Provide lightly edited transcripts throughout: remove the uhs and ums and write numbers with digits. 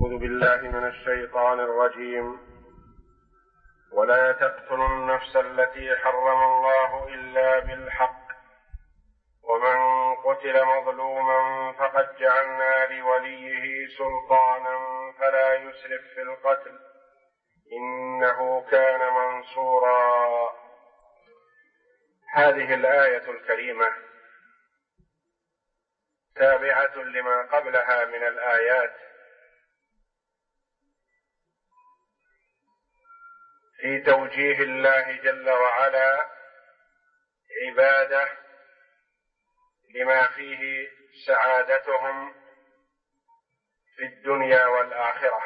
أعوذ بالله من الشيطان الرجيم. ولا تقتلوا النفس التي حرم الله إلا بالحق ومن قتل مظلوما فقد جعلنا لوليه سلطانا فلا يسرف في القتل إنه كان منصورا. هذه الآية الكريمة تابعة لما قبلها من الآيات في توجيه الله جل وعلا عباده لما فيه سعادتهم في الدنيا والآخرة.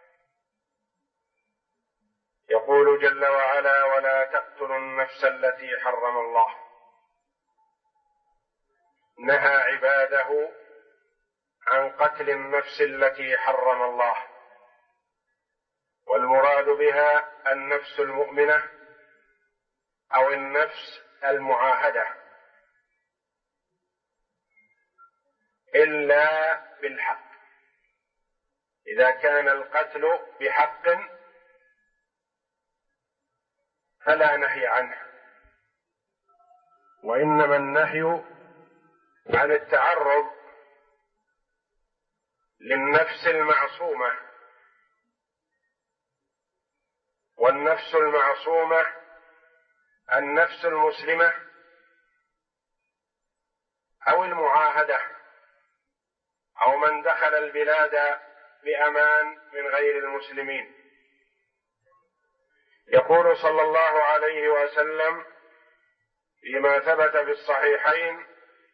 يقول جل وعلا: ولا تقتلوا النفس التي حرم الله. نهى عباده عن قتل النفس التي حرم الله، والمراد بها النفس المؤمنة أو النفس المعاهدة، إلا بالحق. إذا كان القتل بحق فلا نهي عنه، وإنما النهي عن التعرض للنفس المعصومة، والنفس المعصومة النفس المسلمة أو المعاهدة أو من دخل البلاد بأمان من غير المسلمين. يقول صلى الله عليه وسلم فيما ثبت في الصحيحين: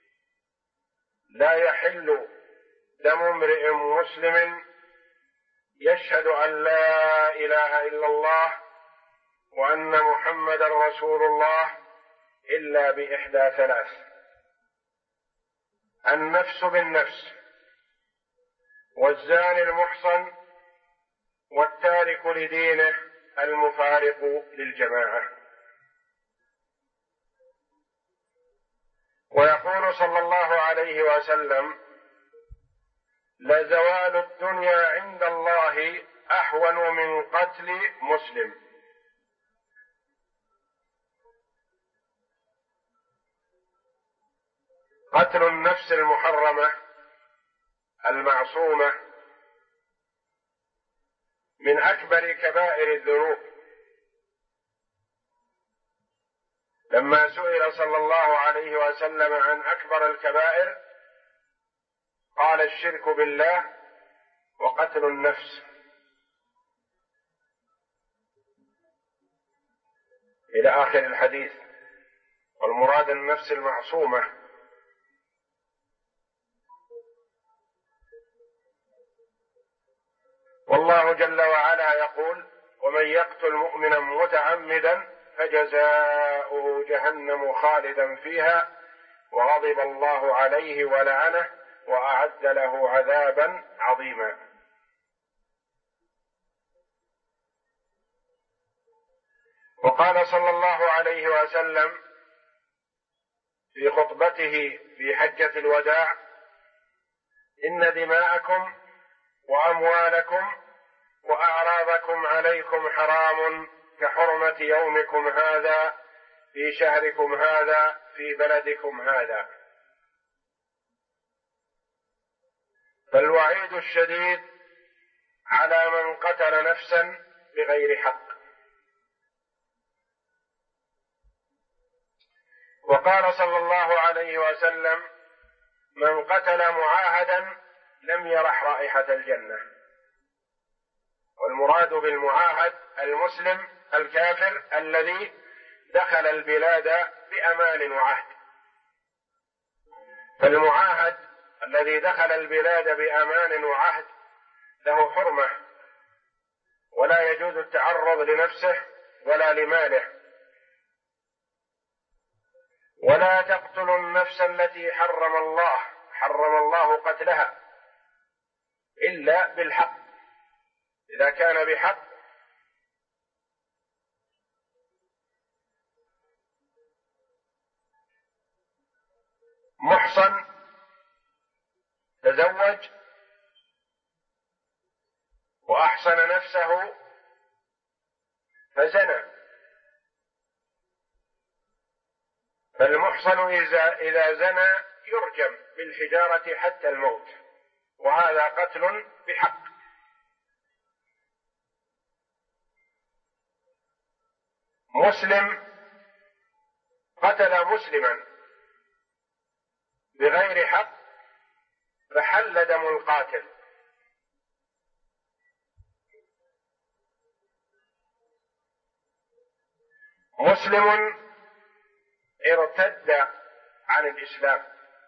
لا يحل دم امرئ مسلم يشهد أن لا إله إلا الله وأن محمدا رسول الله إلا بإحدى ثلاث: النفس بالنفس، والزاني المحصن، والتارك لدينه المفارق للجماعة. ويقول صلى الله عليه وسلم: لزوال الدنيا عند الله أهون من قتل مسلم. قتل النفس المحرمة المعصومة من أكبر كبائر الذنوب. لما سئل صلى الله عليه وسلم عن أكبر الكبائر قال: الشرك بالله وقتل النفس، إلى آخر الحديث. والمراد النفس المعصومة. والله جل وعلا يقول: ومن يقتل مؤمنا متعمدا فجزاؤه جهنم خالدا فيها وغضب الله عليه ولعنه وأعد له عذابا عظيما. وقال صلى الله عليه وسلم في خطبته في حجة الوداع: إن دماءكم وأموالكم وأعراضكم عليكم حرام كحرمة يومكم هذا في شهركم هذا في بلدكم هذا. فالوعيد الشديد على من قتل نفسا بغير حق. وقال صلى الله عليه وسلم: من قتل معاهدا لم يرح رائحة الجنة. والمراد بالمعاهد المسلم الكافر الذي دخل البلاد بأمان وعهد. فالمعاهد الذي دخل البلاد بأمان وعهد له حرمة، ولا يجوز التعرض لنفسه ولا لماله. ولا تقتلوا النفس التي حرم الله قتلها إلا بالحق. إذا كان بحق محصن تزوج وأحصن نفسه فزنى. فالمحصن إذا زنى يرجم بالحجارة حتى الموت، وهذا قتل بحق. مسلم قتل مسلما بغير حق فحل دم القاتل. مسلم ارتد عن الإسلام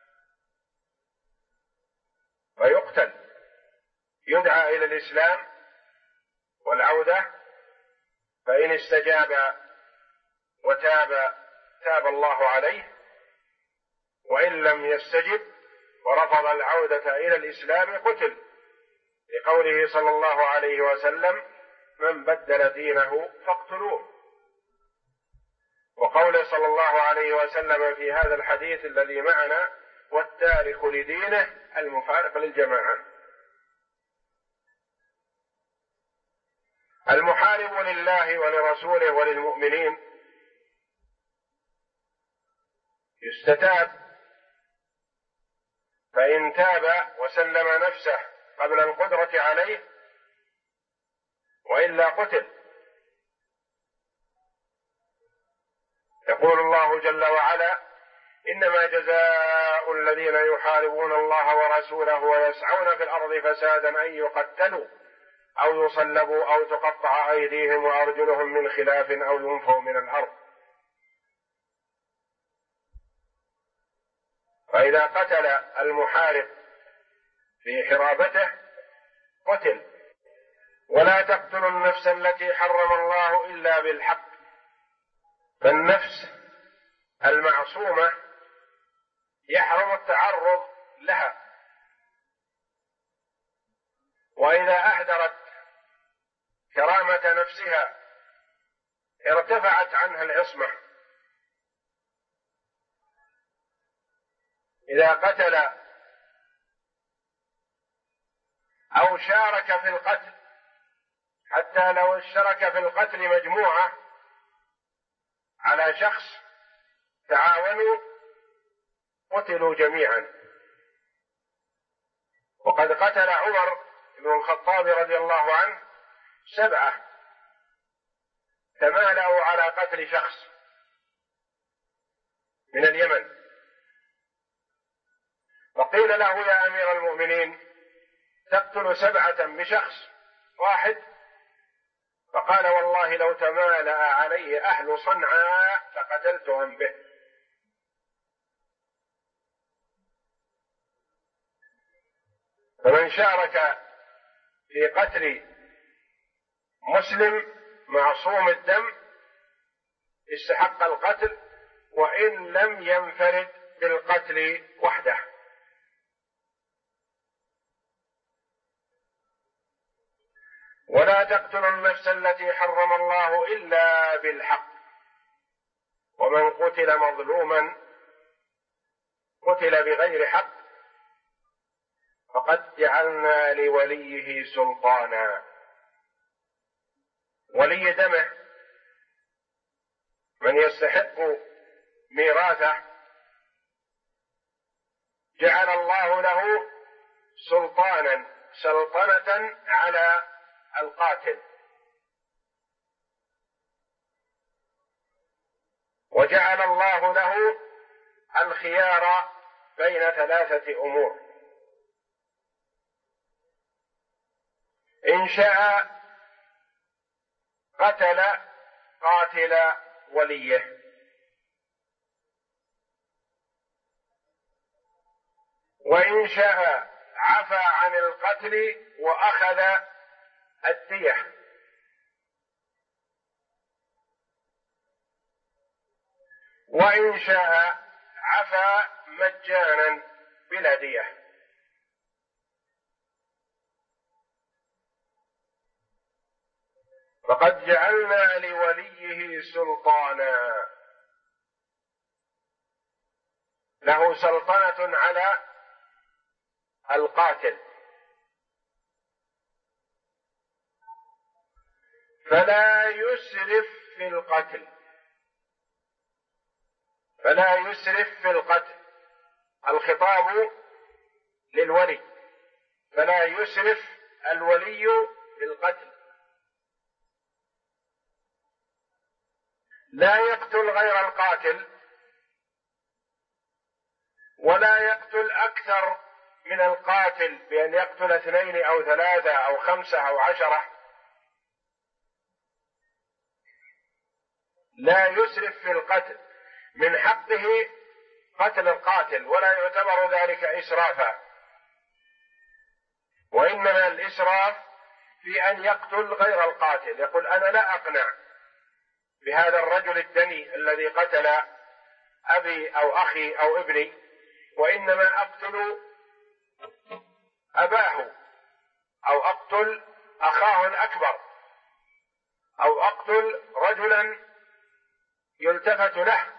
فيقتل، يدعى إلى الإسلام والعودة، فإن استجاب وتاب تاب الله عليه، وإن لم يستجب ورفض العودة إلى الإسلام قتل، لقوله صلى الله عليه وسلم: من بدل دينه فاقتلوه. وقوله صلى الله عليه وسلم في هذا الحديث الذي معنا: والتارك لدينه المفارق للجماعة. المحارب لله ولرسوله وللمؤمنين يستتاب، فإن تاب وسلم نفسه قبل القدرة عليه وإلا قتل. يقول الله جل وعلا: إنما جزاء الذين يحاربون الله ورسوله ويسعون في الأرض فسادا أن يقتلوا أو يصلبوا أو تقطع أيديهم وأرجلهم من خلاف أو ينفوا من الأرض. فإذا قتل المحارب في حرابته قتل. ولا تقتلوا النفس التي حرم الله إلا بالحق، فالنفس المعصومة يحرم التعرض لها، وإذا أهدرت كرامة نفسها ارتفعت عنها العصمة. إذا قتل أو شارك في القتل، حتى لو اشترك في القتل مجموعة على شخص تعاونوا قتلوا جميعا. وقد قتل عمر بن الخطاب رضي الله عنه 7 تمالأوا على قتل شخص من اليمن، فقيل له: يا أمير المؤمنين تقتل 7 بشخص واحد؟ فقال: والله لو تمالأ عليه أهل صنعاء لقتلتهم به. فمن شارك في قتل مسلم معصوم الدم استحق القتل، وإن لم ينفرد بالقتل وحده. ولا تقتلوا النفس التي حرم الله إلا بالحق، ومن قتل مظلوما قتل بغير حق فقد جعلنا لوليه سلطانا. ولي دمه من يستحق ميراثه جعل الله له سلطانا، سلطنة على القاتل، وجعل الله له الخيار بين 3 أمور: إن شاء قتل قاتل وليه، وإن شاء عفى عن القتل وأخذ الدية، وإن شاء عفى مجانا بلا دية. فقد جعلنا لوليه سلطانا، له سلطنة على القاتل. فلا يسرف في القتل، فلا يسرف في القتل. الخطاب للولي، فلا يسرف الولي في القتل. لا يقتل غير القاتل، ولا يقتل أكثر من القاتل بأن يقتل 2 أو 3 أو 5 أو 10. لا يسرف في القتل، من حقه قتل القاتل ولا يعتبر ذلك إسرافا، وإنما الإسراف في أن يقتل غير القاتل. يقول أنا لا أقنع بهذا الرجل الدني الذي قتل أبي أو أخي أو ابني، وإنما أقتل أباه أو أقتل أخاه الأكبر أو أقتل رجلا يلتفت له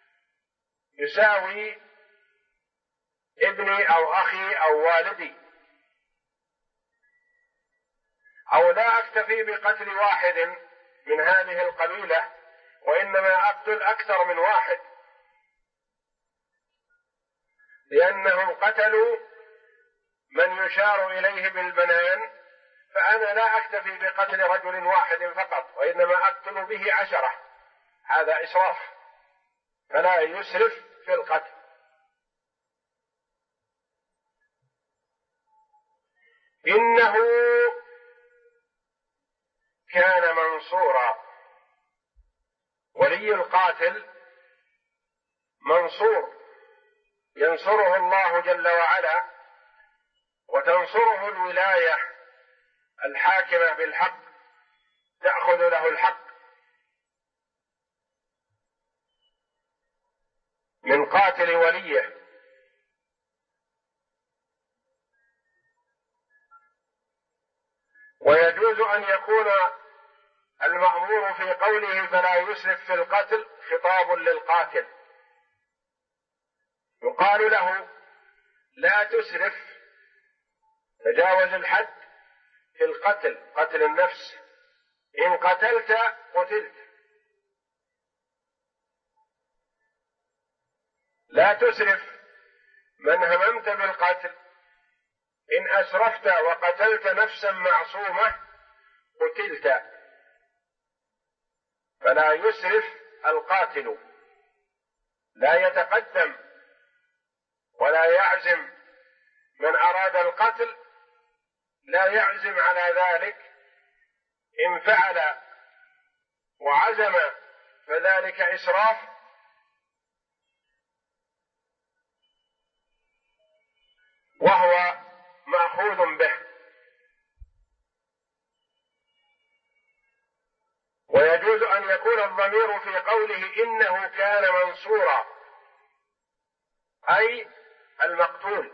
يساوي ابني أو أخي أو والدي، أو لا أكتفي بقتل واحد من هذه القبيلة وإنما أقتل أكثر من واحد، لأنهم قتلوا من يشار إليه بالبنان، فأنا لا أكتفي بقتل رجل واحد فقط وإنما أقتل به 10. هذا إسراف، فلا يسرف في القتل. إنه كان منصورا، ولي القاتل منصور، ينصره الله جل وعلا، وتنصره الولاية الحاكمة بالحق، تأخذ له الحق من قاتل وليه. ويجوز أن يكون المأمور في قوله فلا يسرف في القتل خطاب للقاتل، يقال له لا تسرف، تجاوز الحد في القتل، قتل النفس، إن قتلت قتلت. لا تسرف، من هممت بالقتل إن أسرفت وقتلت نفسا معصومة قتلت. فلا يسرف القاتل، لا يتقدم ولا يعزم، من أراد القتل لا يعزم على ذلك، إن فعل وعزم فذلك إسراف، وهو مأخوذ به. ويجوز أن يكون الضمير في قوله إنه كان منصورا أي المقتول،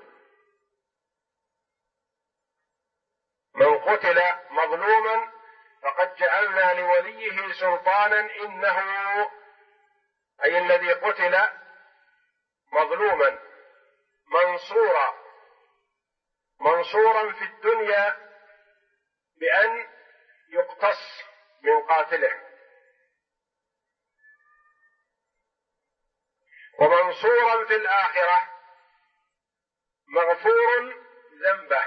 من قتل مظلوما فقد جعلنا لوليه سلطانا إنه، أي الذي قتل مظلوما منصورا، منصورا في الدنيا بأن يقتص من قاتله، ومنصورا في الآخرة مغفور ذنبه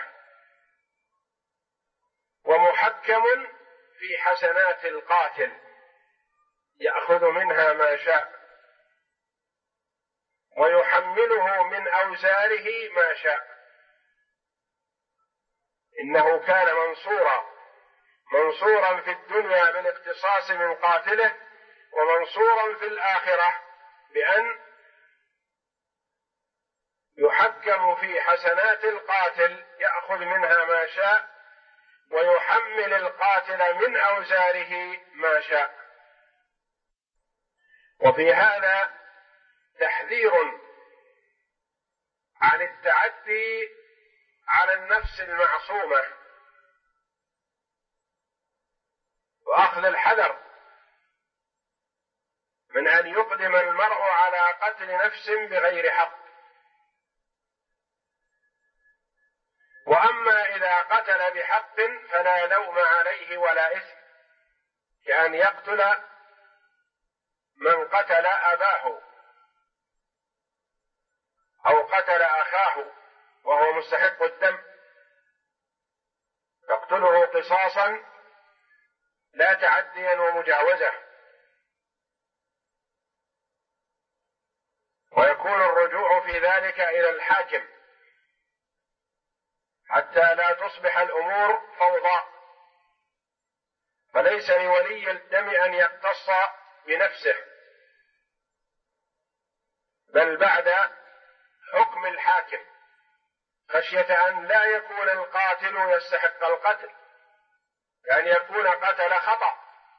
ومحكم في حسنات القاتل، يأخذ منها ما شاء ويحمله من أوزاره ما شاء. إنه كان منصورا، منصورا في الدنيا بالاقتصاص من قاتله، ومنصورا في الآخرة بأن يحكم في حسنات القاتل، يأخذ منها ما شاء ويحمل القاتل من أوزاره ما شاء. وفي هذا تحذير عن التعدي على النفس المعصومة، وأخذ الحذر من أن يقدم المرء على قتل نفس بغير حق. وأما إذا قتل بحق فلا لوم عليه ولا إثم، كأن يقتل من قتل أباه أو قتل أخاه وهو مستحق الدم، يقتله قصاصا لا تعديا ومجاوزة، ويكون الرجوع في ذلك إلى الحاكم حتى لا تصبح الأمور فوضى، فليس لولي الدم أن يقتص بنفسه، بل بعد حكم الحاكم، خشية أن لا يكون القاتل يستحق القتل، يعني يكون قتل خطأ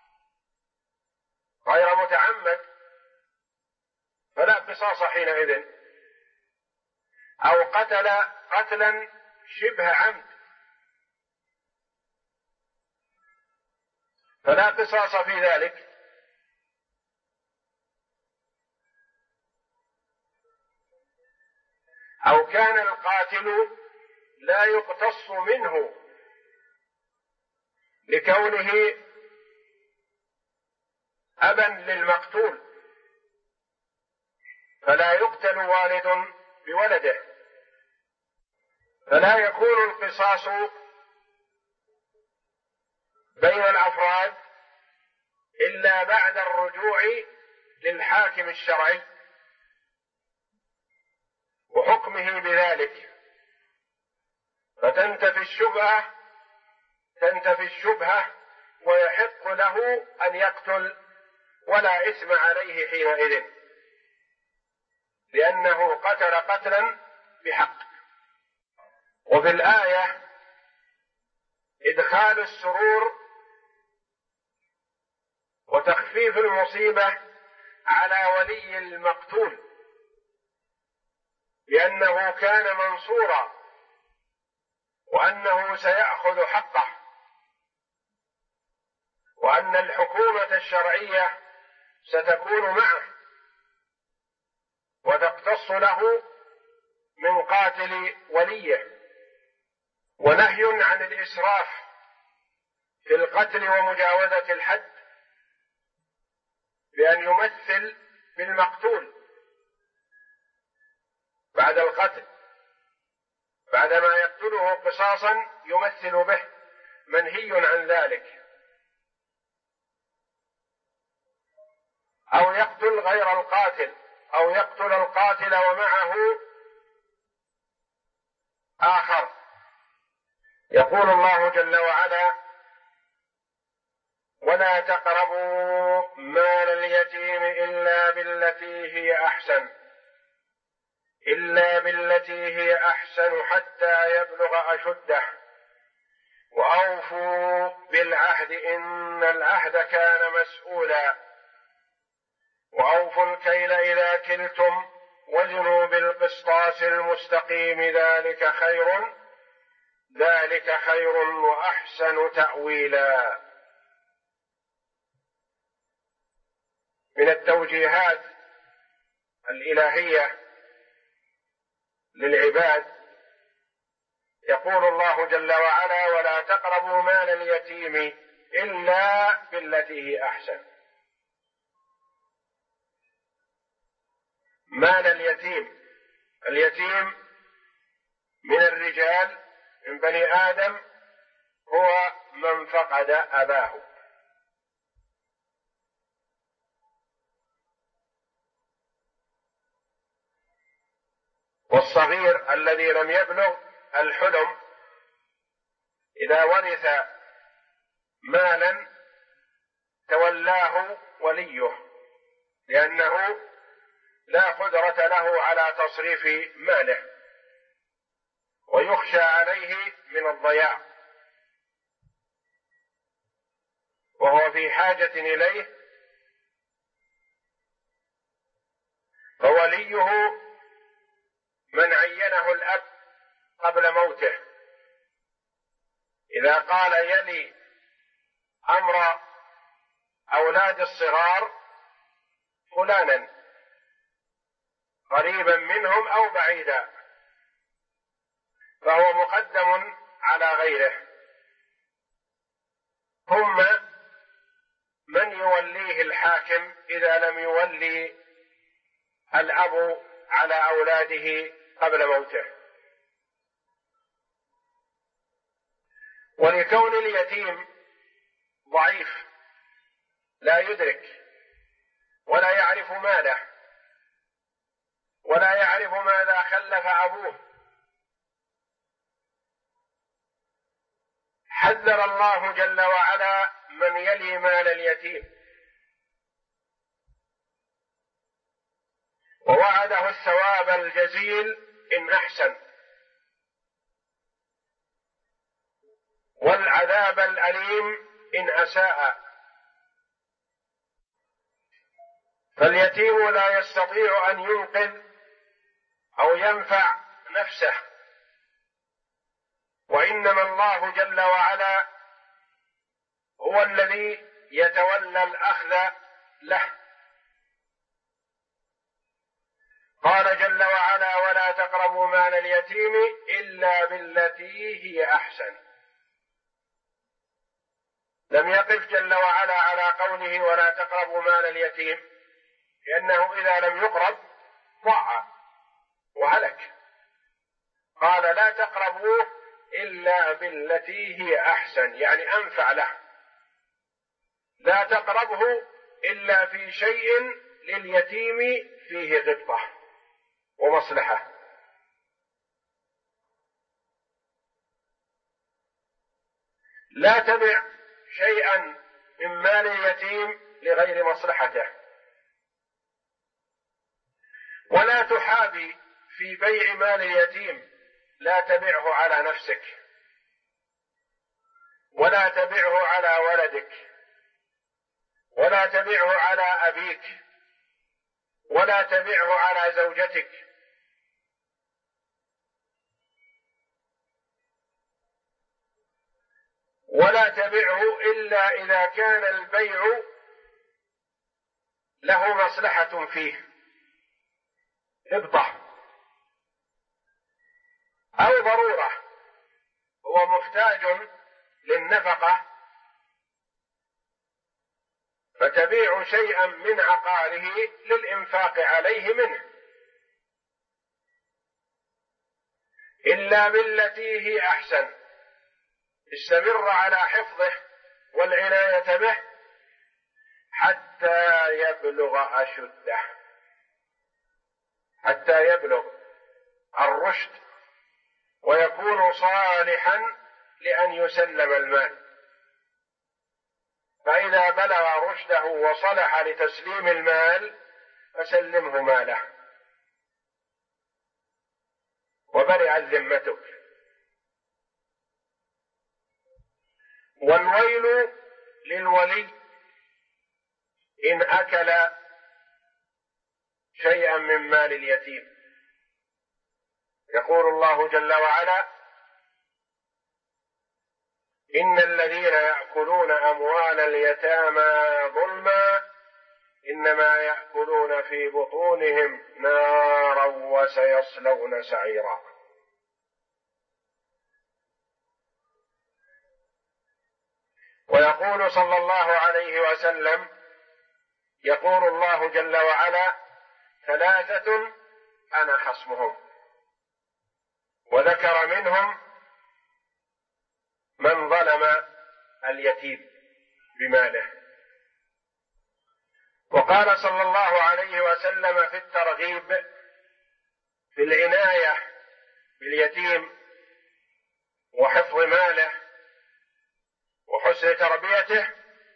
غير متعمد فلا قصاص حينئذ، أو قتل قتلا شبه عمد فلا قصاص في ذلك، أو كان القاتل لا يقتص منه لكونه أبا للمقتول، فلا يقتل والد بولده، فلا يكون القصاص بين الأفراد إلا بعد الرجوع للحاكم الشرعي وحكمه بذلك، فتنتفي الشبهة ويحق له أن يقتل ولا إثم عليه حينئذ، لأنه قتل قتلا بحق. وفي الآية إدخال السرور وتخفيف المصيبة على ولي المقتول، لأنه كان منصورا وأنه سيأخذ حقه، وأن الحكومة الشرعية ستكون معه وتقتص له من قاتل وليه، ونهي عن الإسراف في القتل ومجاوزة الحد بأن يمثل بالمقتول بعد القتل، بعدما يقتله قصاصا يمثل به، منهي عن ذلك، أو يقتل غير القاتل، أو يقتل القاتل ومعه آخر. يقول الله جل وعلا: ولا تقربوا مال اليتيم إلا بالتي هي أحسن حتى يبلغ أشده، وأوفوا بالعهد إن العهد كان مسؤولا، وأوفوا الكيل إذا كلتم وزنوا بالقسطاس المستقيم ذلك خير وأحسن تأويلا. من التوجيهات الإلهية للعباد يقول الله جل وعلا: ولا تقربوا مال اليتيم إلا بالتي هي أحسن. مال اليتيم من الرجال من بني آدم هو من فقد أباه، والصغير الذي لم يبلغ الحلم إذا ورث مالا تولاه وليه، لأنه لا قدرة له على تصريف ماله ويخشى عليه من الضياع وهو في حاجة إليه، فوليه من عينه الأب قبل موته، إذا قال يلي أمر أولاد الصغار فلانا قريبا منهم أو بعيدا، فهو مقدم على غيره. ثم يوليه الحاكم إذا لم يولي الأب على أولاده قبل موته. ولكون اليتيم ضعيف لا يدرك ولا يعرف ماله ولا يعرف ماذا خلف أبوه، حذر الله جل وعلا من يلي مال اليتيم، ووعده الثواب الجزيل إن أحسن، والعذاب الأليم إن أساء. فاليتيم لا يستطيع أن ينقذ أو ينفع نفسه، وإنما الله جل وعلا هو الذي يتولى الأخذ له. قال جل وعلا: ولا تقربوا مال اليتيم إلا بالتي هي أحسن. لم يقف جل وعلا على قوله ولا تقربوا مال اليتيم، لأنه إذا لم يقرب ضاع وهلك. قال: لا تقربوه إلا بالتي هي أحسن، يعني أنفع له. لا تقربه إلا في شيء لليتيم فيه غبطة ومصلحة. لا تبع شيئا من مال اليتيم لغير مصلحته، ولا تحابي في بيع مال اليتيم. لا تبعه على نفسك، ولا تبعه على ولدك، ولا تبعه على أبيك، ولا تبعه على زوجتك. ولا تبعه إلا إذا كان البيع له مصلحة فيه، إبطح أو ضرورة، هو محتاج للنفقة فتبيع شيئا من عقاره للإنفاق عليه منه. إلا بالتي هي أحسن، استمر على حفظه والعناية به حتى يبلغ أشده، حتى يبلغ الرشد ويكون صالحا لأن يسلم المال. فإذا بلغ رشده وصلح لتسليم المال فسلمه ماله وبرئت ذمتك. والويل للولي إن أكل شيئا من مال اليتيم. يقول الله جل وعلا: إن الذين يأكلون أموال اليتامى ظلما إنما يأكلون في بطونهم نارا وسيصلون سعيرا. ويقول صلى الله عليه وسلم: يقول الله جل وعلا: ثلاثة أنا خصمهم، وذكر منهم من ظلم اليتيم بماله. وقال صلى الله عليه وسلم في الترغيب في العناية باليتيم وحفظ ماله وحسن تربيته: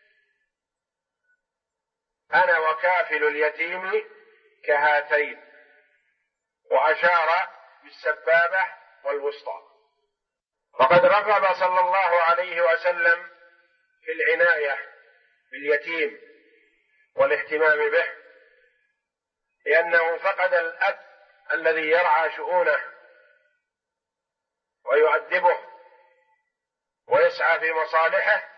أنا وكافل اليتيم كهاتين، وأشار بالسبابة والوسطى. فقد رغب صلى الله عليه وسلم في العناية باليتيم والاهتمام به، لأنه فقد الأب الذي يرعى شؤونه ويؤدبه ويسعى في مصالحه.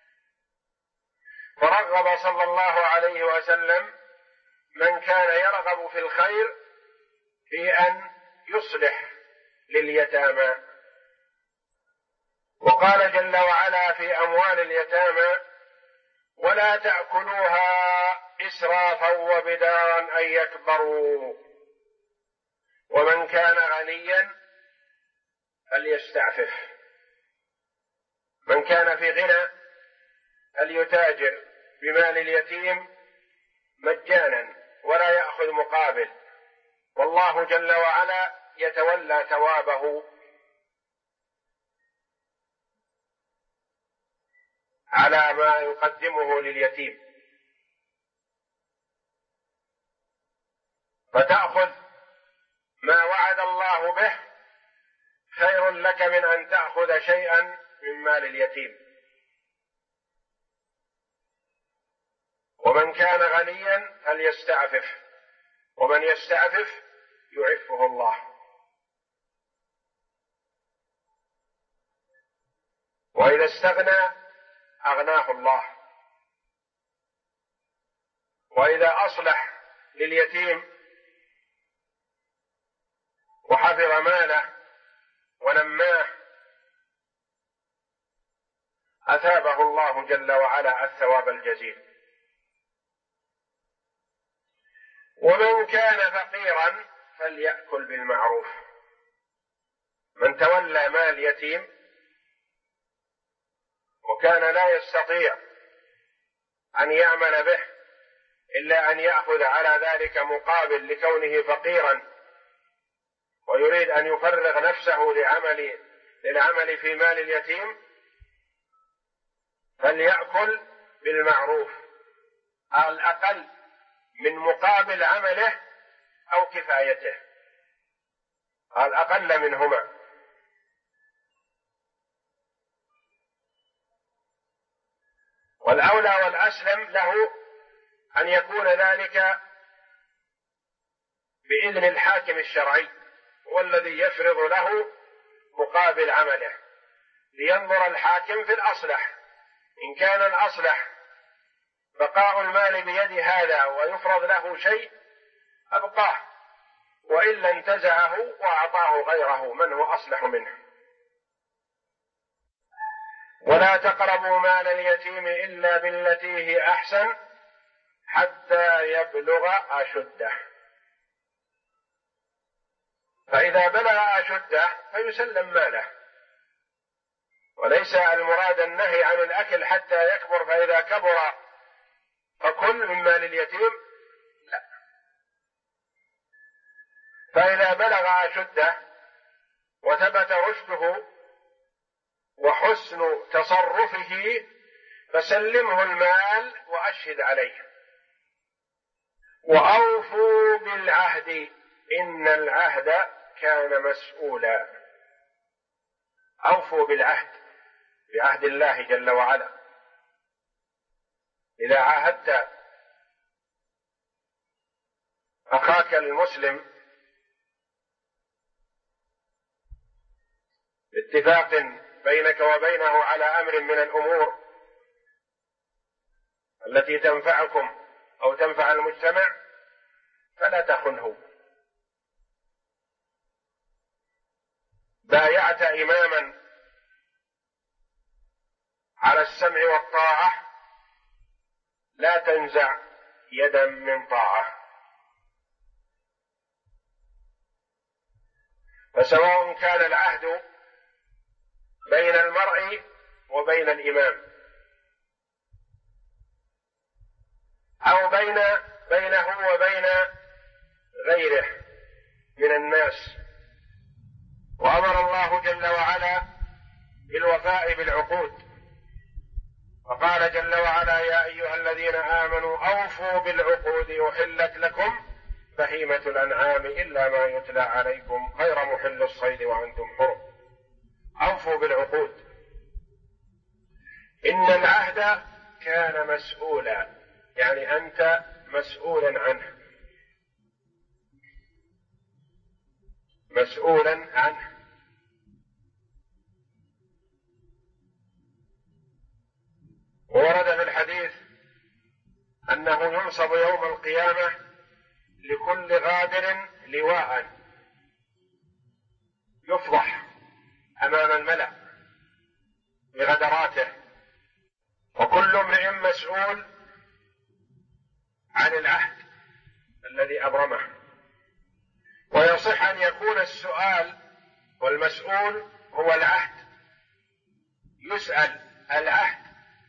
فرغب صلى الله عليه وسلم من كان يرغب في الخير في أن يصلح لليتامى. وقال جل وعلا في أموال اليتامى: ولا تأكلوها إسرافا وبدارا أن يكبروا ومن كان غنيا فليستعفف. من كان في غنى فليتاجر بمال اليتيم مجانا ولا يأخذ مقابل، والله جل وعلا يتولى ثوابه على ما يقدمه لليتيم. فتأخذ ما وعد الله به خير لك من أن تأخذ شيئا من مال اليتيم. ومن كان غنيا فليستعفف، ومن يستعفف يعفه الله. وإذا استغنى أغناه الله. وإذا أصلح لليتيم وحفظ ماله ونماه أثابه الله جل وعلا الثواب الجزيل. ومن كان فقيرا فليأكل بالمعروف. من تولى مال يتيم وكان لا يستطيع أن يعمل به إلا أن يأخذ على ذلك مقابل لكونه فقيرا ويريد أن يفرغ نفسه للعمل في مال اليتيم، فليأكل بالمعروف على الأقل من مقابل عمله أو كفايته، على الأقل منهما. والأولى والأسلم له أن يكون ذلك بإذن الحاكم الشرعي، هو الذي يفرض له مقابل عمله، لينظر الحاكم في الأصلح. إن كان الأصلح بقاء المال بيد هذا ويفرض له شيء أبقاه، وإلا انتزعه وأعطاه غيره من هو أصلح منه. ولا تقربوا مال اليتيم إلا بالتي هي أحسن حتى يبلغ أشده، فإذا بلغ أشده فيسلم ماله. وليس المراد النهي عن الأكل حتى يكبر، فإذا كبر فكل من مال اليتيم، لا. فإذا بلغ أشده وثبت رشده وحسن تصرفه فسلمه المال وأشهد عليه. وأوفوا بالعهد إن العهد كان مسؤولا. أوفوا بالعهد، بعهد الله جل وعلا. إذا عاهدت أخاك المسلم باتفاق بينك وبينه على أمر من الأمور التي تنفعكم أو تنفع المجتمع فلا تخنه. بايعت إماما على السمع والطاعة لا تنزع يدا من طاعة. فسواء كان العهد بين المرء وبين الإمام أو بينه وبين غيره من الناس، وأمر الله جل وعلا بالوفاء بالعقود، وقال جل وعلا: يا أيها الذين آمنوا أوفوا بالعقود أحلت لكم بهيمة الأنعام إلا ما يتلى عليكم غير محل الصيد وأنتم حرم. أوفوا بالعقود. إن العهد كان مسؤولا، يعني أنت مسؤولا عنه، مسؤولا عنه. ورد في الحديث أنه ينصب يوم القيامة لكل غادر لواء يفضح أمام الملأ بغدراته، وكل وكل امرئ مسؤول عن العهد الذي أبرمه. ويصح أن يكون السؤال والمسؤول هو العهد، يسأل العهد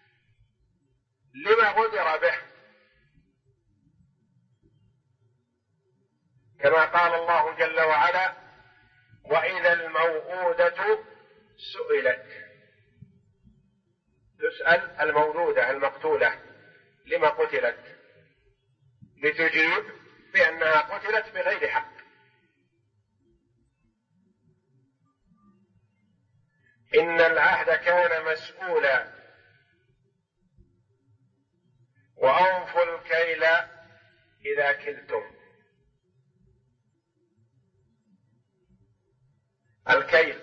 لما غدر به، كما قال الله جل وعلا: وإذا الموءودة سئلت. تسأل المولودة المقتولة لما قتلت، لتجيب بأنها قتلت بغير حق. إن العهد كان مسؤولا وأوفوا الكيل إذا كلتم. الكيل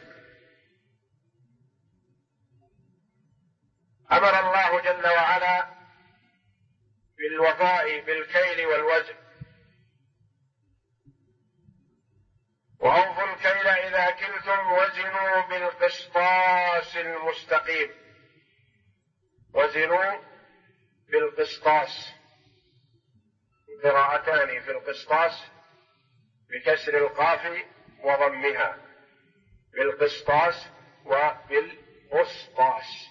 أمر الله جل وعلا بالوفاء بالكيل والوزن. وأوفوا الكيل إذا كلتم وزنوا بالقسطاس المستقيم. وزنوا بالقسطاس، قراءتان في القسطاس بكسر القاف وضمها، بالقسطاس وبالقسطاس.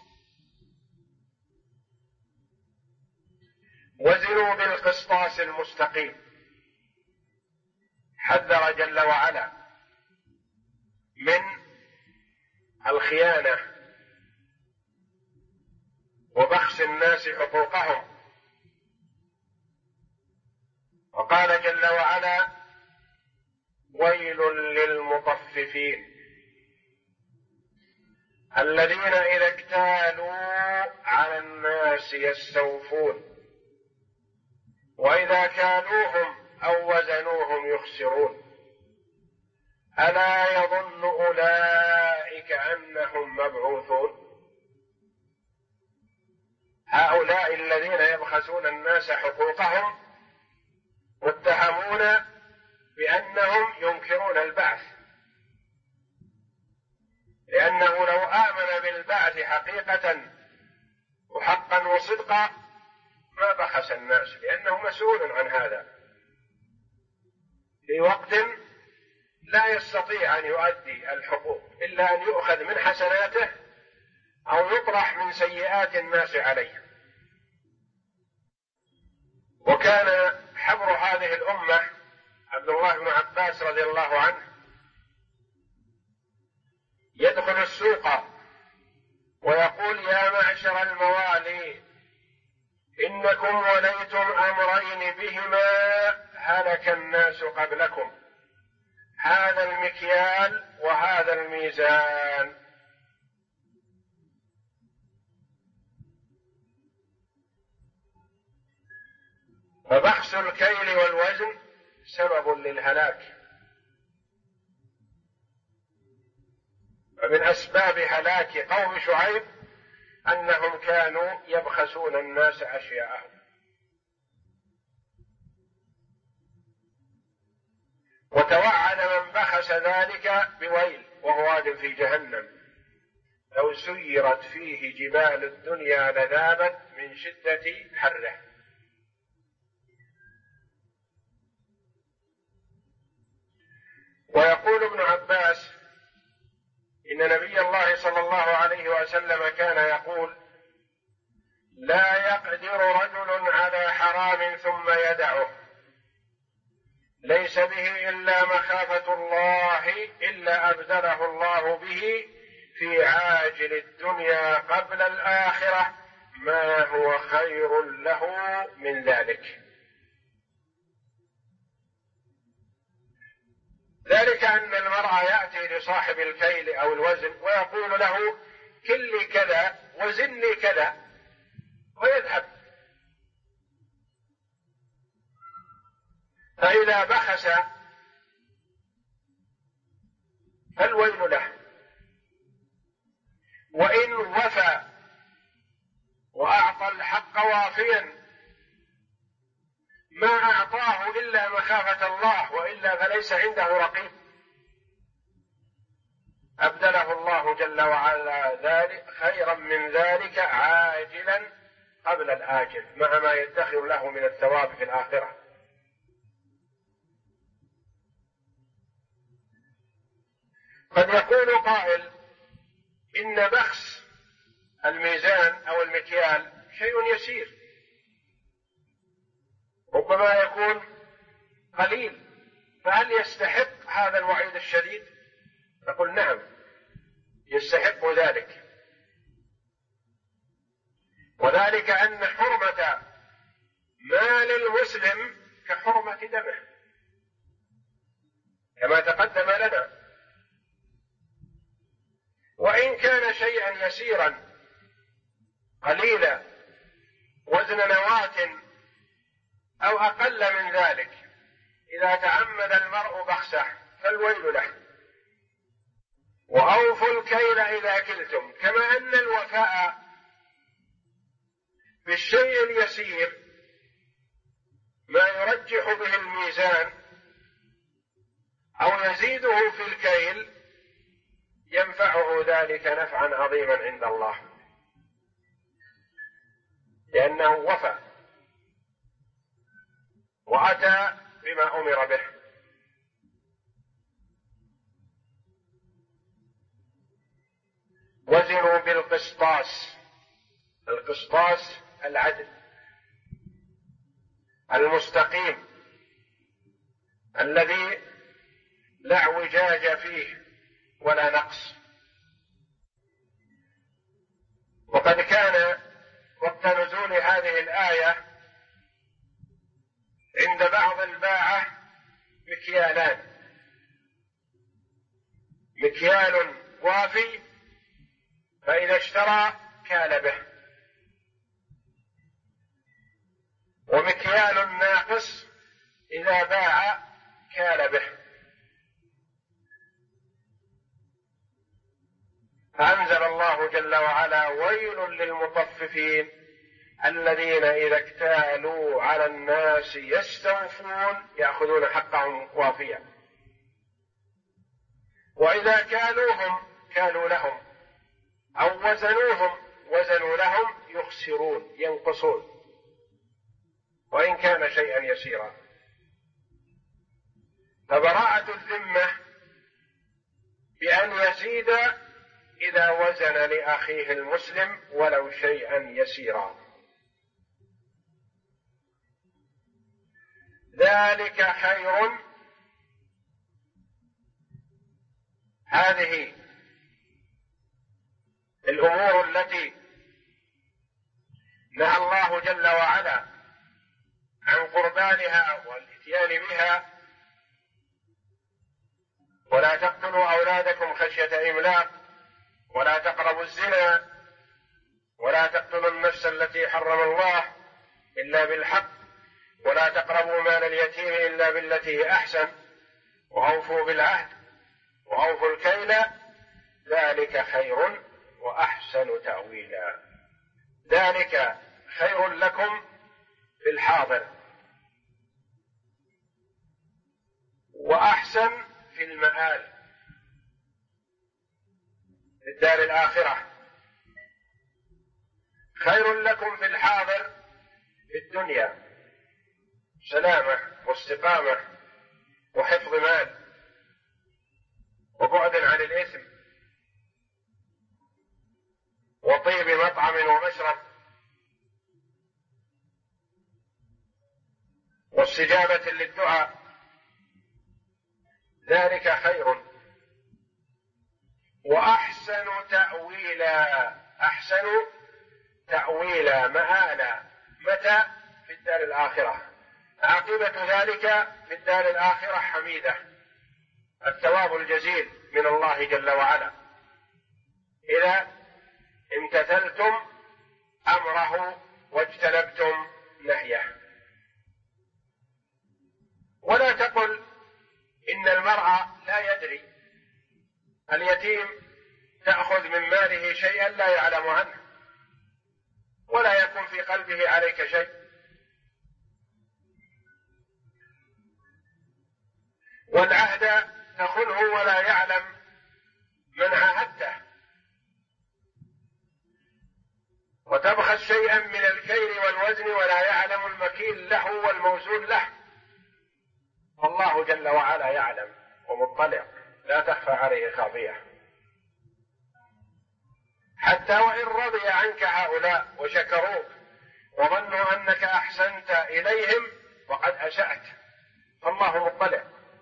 وزنوا بالقسطاس المستقيم. حذر جل وعلا من الخيانة وبخس الناس حقوقهم، وقال جل وعلا: ويل للمطففين الذين إذا اكتالوا على الناس يستوفون وإذا كالوهم أو وزنوهم يخسرون ألا يظن أولئك أنهم مبعوثون. هؤلاء الذين يبخسون الناس حقوقهم متهمون بأنهم ينكرون البعث، لأنه لو آمن بالبعث حقيقة وحقا وصدقا ما بخس الناس، لأنه مسؤول عن هذا في وقت لا يستطيع أن يؤدي الحقوق إلا أن يؤخذ من حسناته أو يطرح من سيئات الناس عليه. وكان حبر هذه الأمة عبد الله بن عباس رضي الله عنه يدخل السوق ويقول: يا معشر الموالي إنكم وليتم أمرين بهما هلك الناس قبلكم، هذا المكيال وهذا الميزان. فبخس الكيل والوزن سبب للهلاك. ومن أسباب هلاك قوم شعيب أنهم كانوا يبخسون الناس أشياءهم. وتوعد من بخس ذلك بويل وهو واد في جهنم لو سيرت فيه جبال الدنيا لذابت من شدة حره. ويقول ابن عباس إن نبي الله صلى الله عليه وسلم كان يقول: لا يقدر رجل على حرام ثم يدعه ليس به إلا مخافة الله إلا أبدله الله به في عاجل الدنيا قبل الآخرة ما هو خير له من ذلك. ذلك أن المرء يأتي لصاحب الكيل أو الوزن ويقول له: كل لي كذا وزني كذا، ويذهب. فإذا بخس فالويل له، وإن وفى وأعطى الحق وافيا ما أعطاه إلا مخافة الله، وإلا فليس عنده رقيب، أبدله الله جل وعلا ذلك خيرا من ذلك عاجلا قبل الآجل مع ما يدخر له من الثواب في الآخرة. قد يقول قائل إن بخس الميزان أو المكيال شيء يسير، ربما يكون قليل، فهل يستحق هذا الوعيد الشديد؟ نقول نعم، يستحق ذلك، وذلك أن حرمة مال المسلم كحرمة دمه كما تقدم لنا، وإن كان شيئا يسيرا قليلا وزن نواة أو أقل من ذلك، إذا تعمد المرء بخسه فالويل له. وأوفوا الكيل إذا كلتم، كما أن الوفاء بالشيء اليسير ما يرجح به الميزان أو يزيده في الكيل ينفعه ذلك نفعا عظيما عند الله، لأنه وفى وأتى بما أمر به. وزنوا بالقسطاس، القسطاس العدل المستقيم الذي لا اعوجاج فيه ولا نقص. وقد كان وقت نزول هذه الآية عند بعض الباعة مكيالان، مكيال وافي فإذا اشترى كال به، ومكيال ناقص إذا باع كال به. فأنزل الله جل وعلا: ويل للمطففين الذين إذا اكتالوا على الناس يستوفون يأخذون حقهم وافيا، وإذا كالوهم كالوا لهم أو وزنوهم وزنوا لهم يخسرون ينقصون وإن كان شيئا يسيرا. فبراءة الذمة بأن يزيد إذا وزن لأخيه المسلم ولو شيئا يسيرا. ذلك خير. هذه الأمور التي نهى الله جل وعلا عن قربانها والإتيان بها: ولا تقتلوا أولادكم خشية إملاق، ولا تقربوا الزنا، ولا تقتلوا النفس التي حرم الله إلا بالحق، ولا تقربوا مال اليتيم إلا بالتي هي أحسن، وأوفوا بالعهد وأوفوا الكيل، ذلك خير وأحسن تأويلا. ذلك خير لكم في الحاضر وأحسن في المآل في الدار الآخرة. خير لكم في الحاضر في الدنيا سلامة واستقامة وحفظ مال وبعد عن الإثم وطيب مطعم ومشرب واستجابة للدعاء. ذلك خير وأحسن تأويلا. أحسن تأويلا مآلا. متى؟ في الدار الآخرة. عاقبة ذلك في الدار الآخرة حميدة، الثواب الجزيل من الله جل وعلا إذا امتثلتم أمره واجتنبتم نهيه. ولا تقل إن المرء لا يدري، اليتيم تأخذ من ماله شيئا لا يعلم عنه ولا يكون في قلبه عليك شيء، والعهد تخنه ولا يعلم من عاهدته، وتبخس شيئا من الكيل والوزن ولا يعلم المكيل له والموزون له. الله جل وعلا يعلم ومطلع، لا تخفى عليه خافية. حتى وإن رضي عنك هؤلاء وشكروك وظنوا أنك أحسنت إليهم وقد أسأت، فالله مطلع.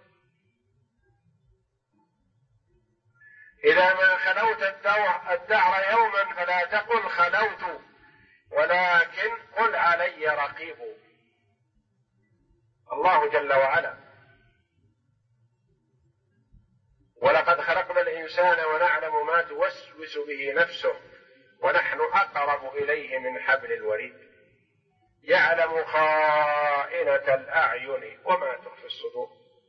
إذا ما خلوت الدهر يوما فلا تقل خلوت، ولكن قل علي رقيب. الله جل وعلا. ولقد خلقنا الإنسان ونعلم ما توسوس به نفسه ونحن أقرب إليه من حبل الوريد، يعلم خائنة الأعين وما تخفي الصدور.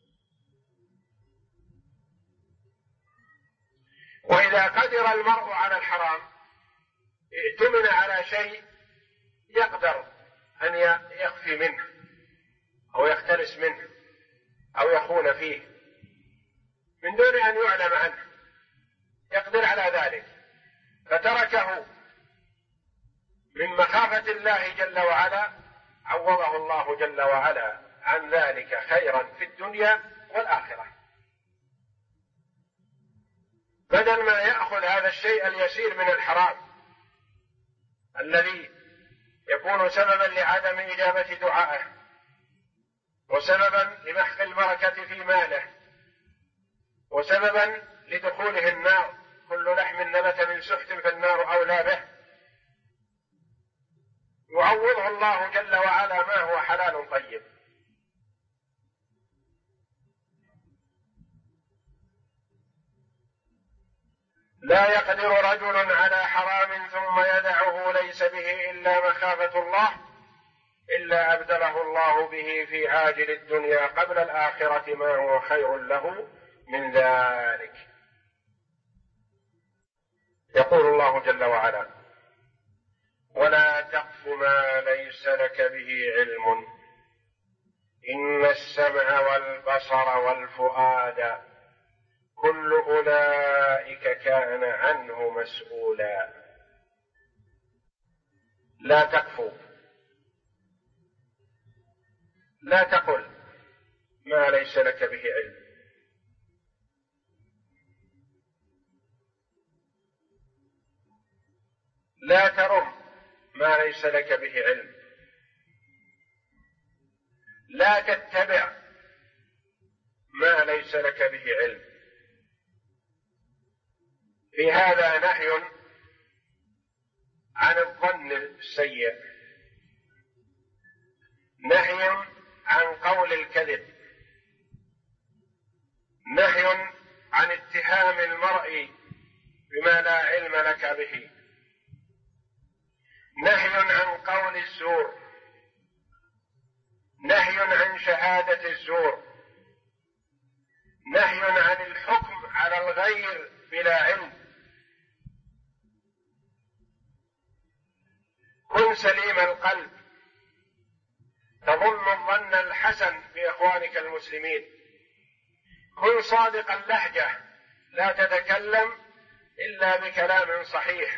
وإذا قدر المرء على الحرام ائتمن على شيء يقدر أن يخفي منه أو يختلس منه أو يخون فيه من دون أن يعلم عنه، يقدر على ذلك فتركه من مخافة الله جل وعلا، عوضه الله جل وعلا عن ذلك خيرا في الدنيا والآخرة. بدل ما يأخذ هذا الشيء اليسير من الحرام الذي يكون سببا لعدم إجابة دعائه وسببا لمحق البركة في ماله وسببا لدخوله النار، كل لحم نبت من سحت فالنار أولى به، يعوضه الله جل وعلا ما هو حلال طيب. لا يقدر رجل على حرام ثم يدعه ليس به إلا مخافة الله إلا أبدله الله به في عاجل الدنيا قبل الآخرة ما هو خير له من ذلك. يقول الله جل وعلا: ولا تقف ما ليس لك به علم إن السمع والبصر والفؤاد كل أولئك كان عنه مسؤولا. لا تقف، لا تقل ما ليس لك به علم. لا ترم ما ليس لك به علم. لا تتبع ما ليس لك به علم. في هذا نهي عن الظن السيء، نهي عن قول الكذب، نهي عن اتهام المرء بما لا علم لك به، نهي عن قول الزور، نهي عن شهادة الزور، نهي عن الحكم على الغير بلا علم. كن سليم القلب، تظن الظن الحسن بإخوانك المسلمين. كن صادق اللهجة، لا تتكلم إلا بكلام صحيح.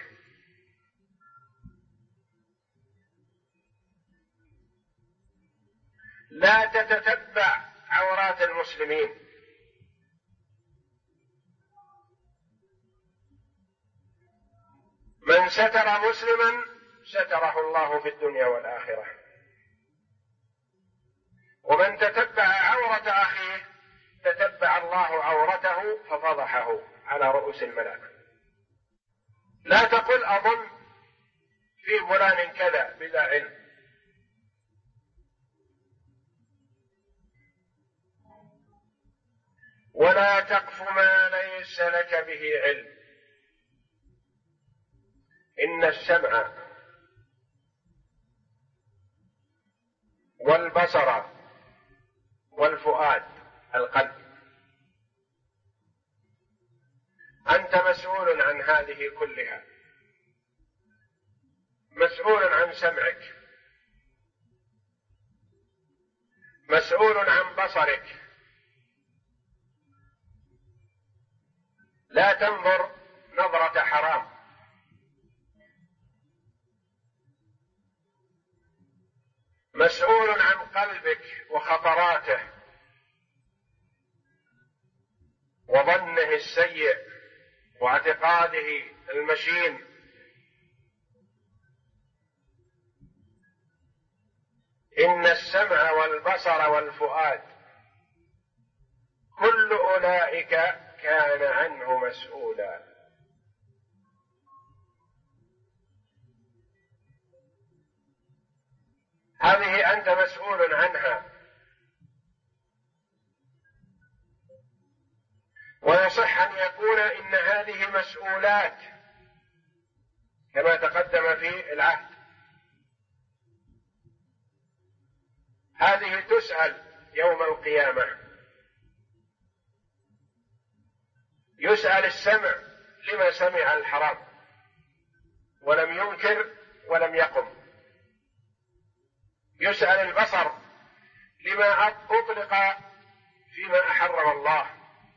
لا تتتبع عورات المسلمين. من ستر مسلما ستره الله في الدنيا والآخرة، ومن تتبع عورة أخيه تتبع الله عورته ففضحه على رؤوس الملائكة. لا تقل أظن في فلان كذا بلا علم. ولا تقف ما ليس لك به علم إن السمع والبصر والفؤاد القلب، أنت مسؤول عن هذه كلها، مسؤول عن سمعك، مسؤول عن بصرك. لا تنظر نظرة حرام، مسؤول عن قلبك وخطراته وظنه السيء واعتقاده المشين. إن السمع والبصر والفؤاد كل أولئك كان عنه مسؤولا. هذه أنت مسؤول عنها، ويصح أن يكون إن هذه مسؤولات كما تقدم في العهد. هذه تسأل يوم القيامة. يسأل السمع لما سمع الحرام ولم ينكر ولم يقم. يسأل البصر لما أطلق فيما أحرم الله.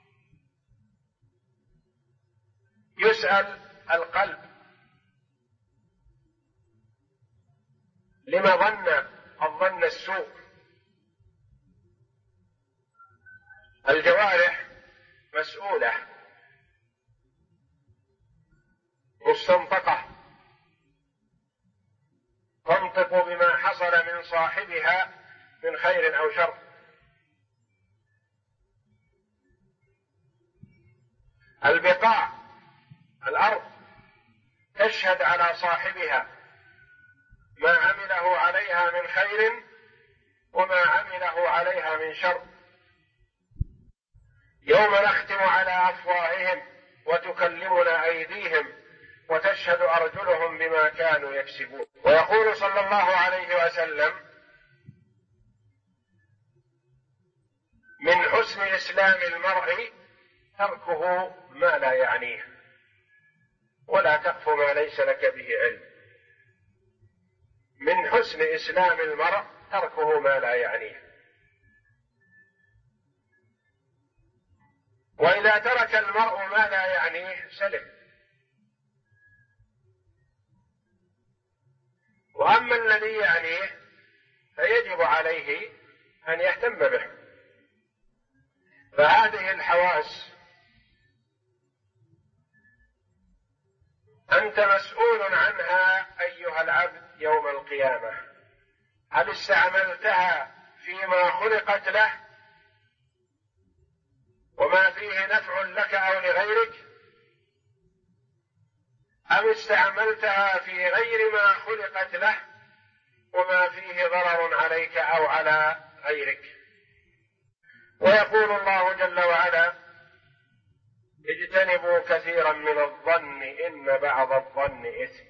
يسأل القلب لما ظن الظن السوء. الجوارح مسؤولة مستنطقة، تنطق بما حصل من صاحبها من خير أو شر. البقاع الأرض تشهد على صاحبها ما عمله عليها من خير وما عمله عليها من شر. يوم نختم على أفواههم وتكلمنا أيديهم وتشهد أرجلهم بما كانوا يكسبون. ويقول صلى الله عليه وسلم: من حسن إسلام المرء تركه ما لا يعنيه ولا تقف ما ليس لك به علم. من حسن إسلام المرء تركه ما لا يعنيه. وإذا ترك المرء ما لا يعنيه سلم. وأما الذي يعنيه فيجب عليه أن يهتم به. فهذه الحواس أنت مسؤول عنها أيها العبد يوم القيامة. هل استعملتها فيما خلقت له وما فيه نفع لك أو لغيرك، أم استعملتها في غير ما خلقت له وما فيه ضرر عليك أو على غيرك؟ ويقول الله جل وعلا: اجتنبوا كثيرا من الظن إن بعض الظن إثم.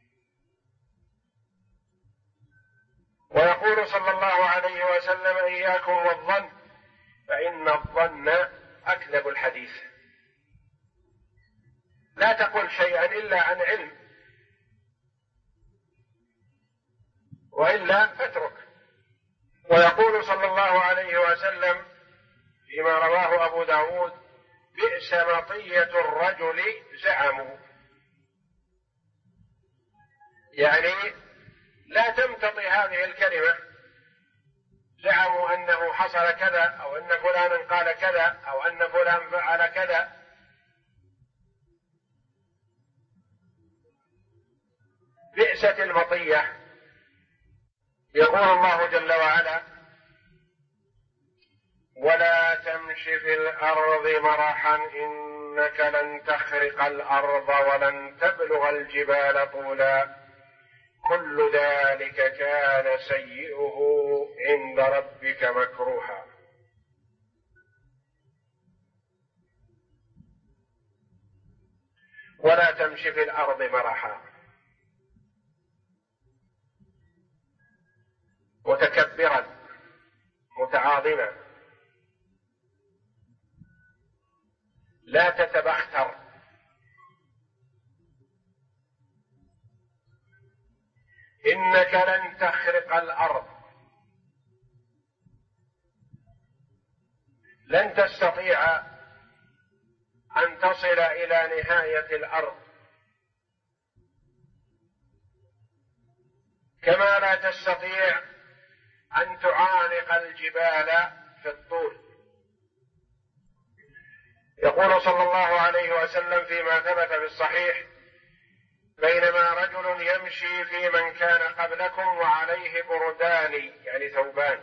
ويقول صلى الله عليه وسلم: إياكم والظن فإن الظن أكذب الحديث. لا تقل شيئا إلا عن علم، وإلا فاترك. ويقول صلى الله عليه وسلم فيما رواه أبو داود: بئس مطية الرجل زعموا. يعني لا تمتطي هذه الكلمة. زعموا أنه حصل كذا أو أن فلانا قال كذا أو أن فلان فعل كذا. بئست المطية. يقول الله جل وعلا: ولا تمش في الأرض مرحا إنك لن تخرق الأرض ولن تبلغ الجبال طولا كل ذلك كان سيئه عند ربك مكروها. ولا تمش في الأرض مرحا، متكبرا متعاظما. لا تتبختر. إنك لن تخرق الأرض، لن تستطيع أن تصل إلى نهاية الأرض، كما لا تستطيع أن تعانق الجبال في الطول. يقول صلى الله عليه وسلم فيما ثبت في الصحيح: بينما رجل يمشي في من كان قبلكم وعليه بردان، يعني ثوبان،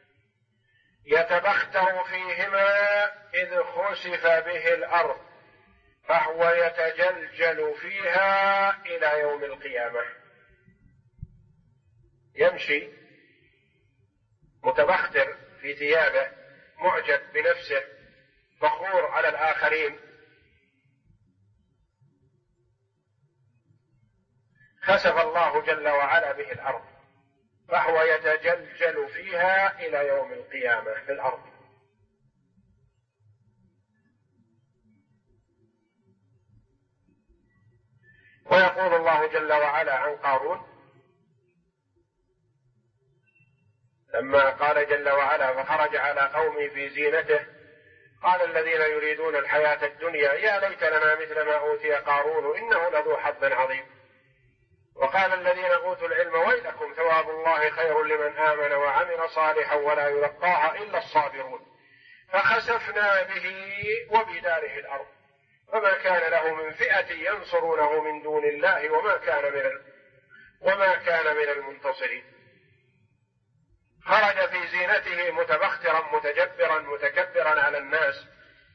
يتبختر فيهما إذ خسف به الأرض فهو يتجلجل فيها إلى يوم القيامة. يمشي متبختر في ثيابه، معجب بنفسه، فخور على الآخرين، خسف الله جل وعلا به الأرض فهو يتجلجل فيها إلى يوم القيامة في الأرض. ويقول الله جل وعلا عن قارون لما قال جل وعلا: فخرج على قومه في زينته قال الذين يريدون الحياة الدنيا يا ليت لنا مثل ما أوتي قارون إنه لذو حظ عظيم. وقال الذين أوتوا العلم ويلكم ثواب الله خير لمن آمن وعمل صالحا ولا يلقاها إلا الصابرون. فخسفنا به وبداره الأرض فما كان له من فئة ينصرونه من دون الله وما كان من المنتصرين. خرج في زينته متبخترا متجبرا متكبرا على الناس،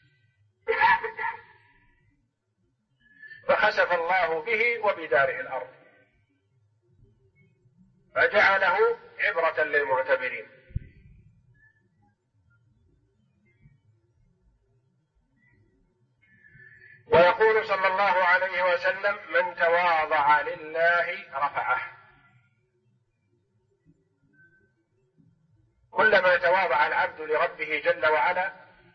فخسف الله به وبداره الأرض فجعله عبرة للمعتبرين. ويقول صلى الله عليه وسلم: من تواضع لله رفعه. كلما تواضع العبد لربه جل وعلا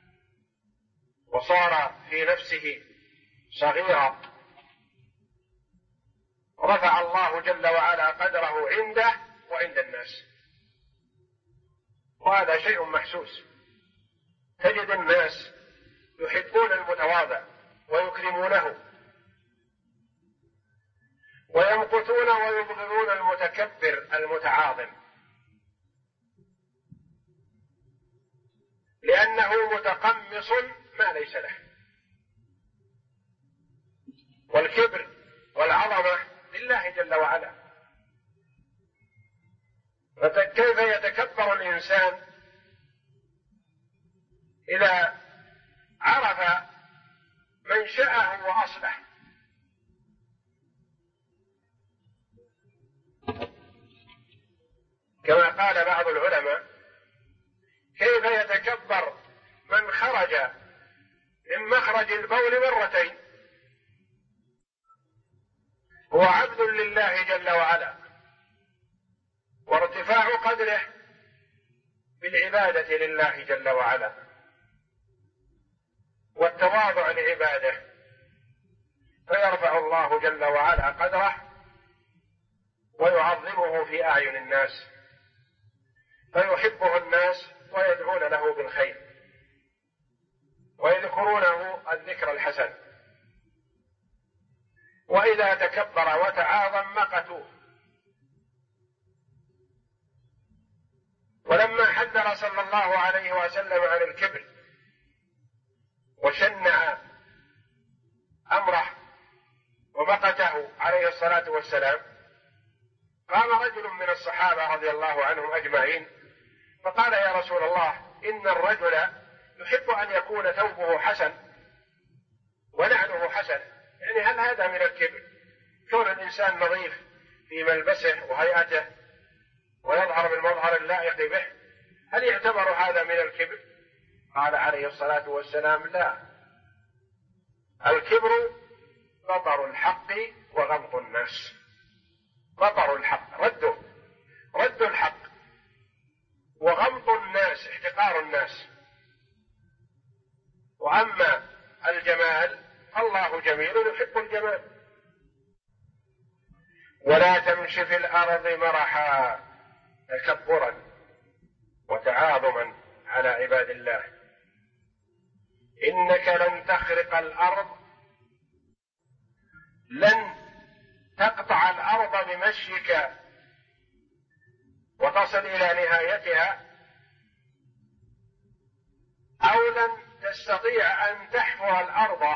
وصار في نفسه صغيرا رفع الله جل وعلا قدره عنده وعند الناس، وهذا شيء محسوس. تجد الناس يحبون المتواضع ويكرمونه ويمقتون ويبغضون المتكبر المتعاظم، لأنه متقمص ما ليس له. والكبر والعظمة لله جل وعلا، فكيف يتكبر الإنسان إذا عرف منشأه وأصله؟ كما قال بعض العلماء: كيف يتكبر من خرج من مخرج البول مرتين؟ هو عبد لله جل وعلا، وارتفاع قدره بالعبادة لله جل وعلا والتواضع لعباده، فيرفع الله جل وعلا قدره ويعظمه في أعين الناس، فيحبه الناس ويدعون له بالخير ويذكرونه الذكر الحسن. وإذا تكبر وتعاظم مقتوه. ولما حذر صلى الله عليه وسلم عن الكبر وشنع أمره ومقته عليه الصلاة والسلام، قام رجل من الصحابة رضي الله عنهم أجمعين فقال: يا رسول الله، إن الرجل يحب أن يكون ثوبه حسن ونعله حسن، يعني هل هذا من الكبر؟ كون الإنسان نظيف في ملبسه وهيئته ويظهر بالمظهر اللائق به، هل يعتبر هذا من الكبر؟ قال عليه الصلاة والسلام: لا، الكبر بطر الحق وغمط الناس. بطر الحق رد الحق، وغمط الناس احتقار الناس. وأما الجمال فالله جميل يحب الجمال. ولا تمش في الأرض مرحا، تكبرا وتعاظما على عباد الله. إنك لن تخرق الأرض، لن تقطع الأرض بمشيك وتصل إلى نهايتها، أو لن تستطيع أن تحفر الأرض.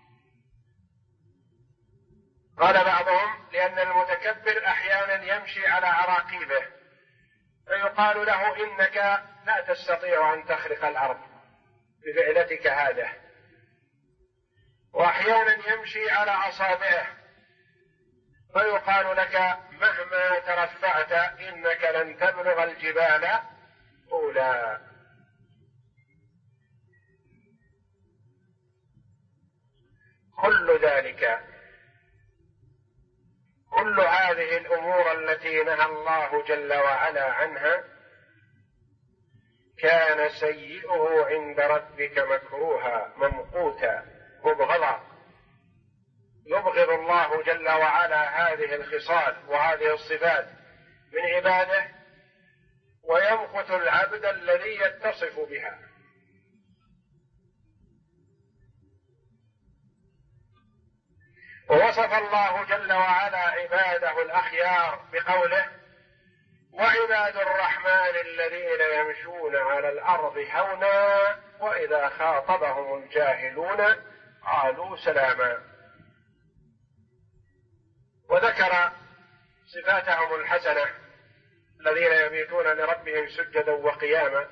قال بعضهم لأن المتكبر أحيانا يمشي على عراقيبه، فيقال له إنك لا تستطيع أن تخرق الأرض بفعلتك هذا، وأحيانا يمشي على أصابعه، فيقال لك مهما ترفعت إنك لن تبلغ الجبال طولا. كل ذلك، كل هذه الأمور التي نهى الله جل وعلا عنها كان سيئه عند ربك مكروها ممقوتا مبغضا. يبغض الله جل وعلا هذه الخصال وهذه الصفات من عباده، ويمقت العبد الذي يتصف بها. ووصف الله جل وعلا عباده الأخيار بقوله: وعباد الرحمن الذين يمشون على الأرض هونا وإذا خاطبهم الجاهلون قالوا سلاما. وذكر صفاتهم الحسنة الذين يبيتون لربهم سجدا وقياما،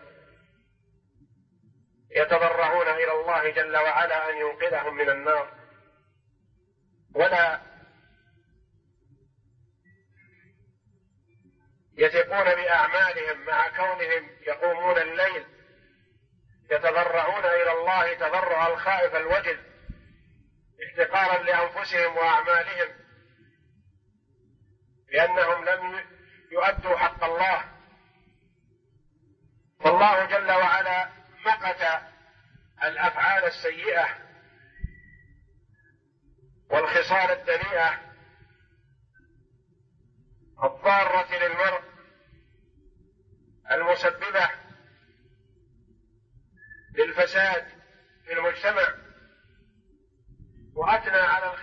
يتضرعون إلى الله جل وعلا أن ينقذهم من النار، ولا يثقون بأعمالهم مع كونهم يقومون الليل يتضرعون إلى الله تضرع الخائف الوجل احتقارا لأنفسهم وأعمالهم، لأنهم لم يؤدوا حق الله. فالله جل وعلا مقت الأفعال السيئة والخصال الدنيئة الضارة للمرء المسببة للفساد في المجتمع، وأثنى على